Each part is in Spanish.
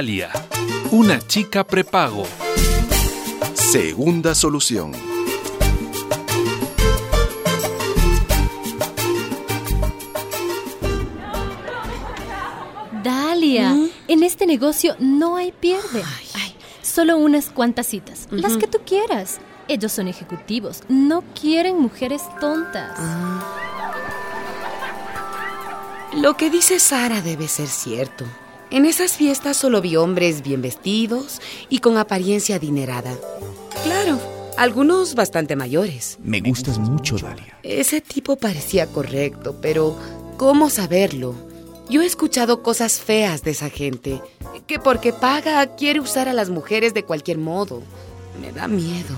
Dalia, una chica prepago. Segunda solución. Dalia, en este negocio no hay pierde. Solo unas cuantas citas, las que tú quieras. Ellos son ejecutivos, no quieren mujeres tontas. Lo que dice Sara debe ser cierto. En esas fiestas solo vi hombres bien vestidos y con apariencia adinerada. Claro, algunos bastante mayores. Me gustas mucho, Dalia. Ese tipo parecía correcto, pero ¿cómo saberlo? Yo he escuchado cosas feas de esa gente, que porque paga quiere usar a las mujeres de cualquier modo. Me da miedo.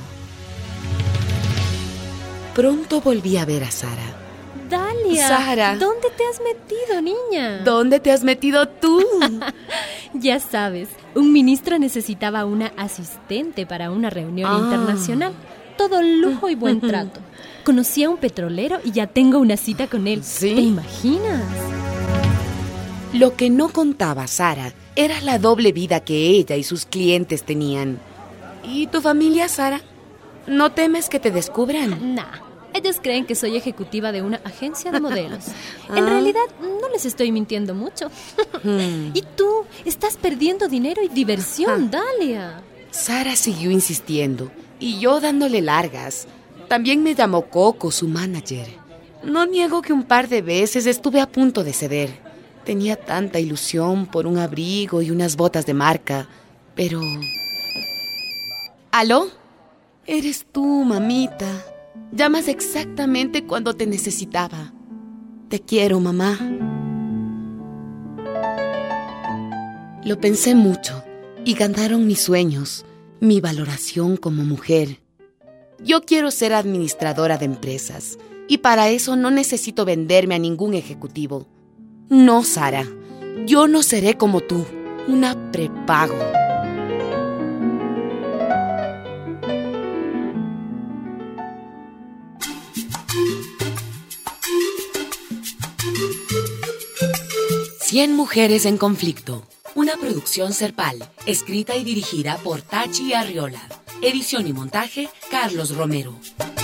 Pronto volví a ver a Sara. Dalia, Sara. ¿Dónde te has metido, niña? ¿Dónde te has metido tú? Ya sabes, un ministro necesitaba una asistente para una reunión internacional. Todo lujo y buen trato. Conocí a un petrolero y ya tengo una cita con él. ¿Sí? ¿Te imaginas? Lo que no contaba Sara era la doble vida que ella y sus clientes tenían. ¿Y tu familia, Sara? ¿No temes que te descubran? Nah, ellos creen que soy ejecutiva de una agencia de modelos. En realidad, no les estoy mintiendo mucho. Y tú, estás perdiendo dinero y diversión, Dalia. Sara siguió insistiendo y yo dándole largas. También me llamó Coco, su manager. No niego que un par de veces estuve a punto de ceder. Tenía tanta ilusión por un abrigo y unas botas de marca, pero... ¿Aló? Eres tú, mamita. Llamas exactamente cuando te necesitaba. Te quiero, mamá. Lo pensé mucho y ganaron mis sueños, mi valoración como mujer. Yo quiero ser administradora de empresas y para eso no necesito venderme a ningún ejecutivo. No, Sara, yo no seré como tú, una prepago. Cien mujeres en conflicto. Una producción Serpal, escrita y dirigida por Tachi Arriola. Edición y montaje, Carlos Romero.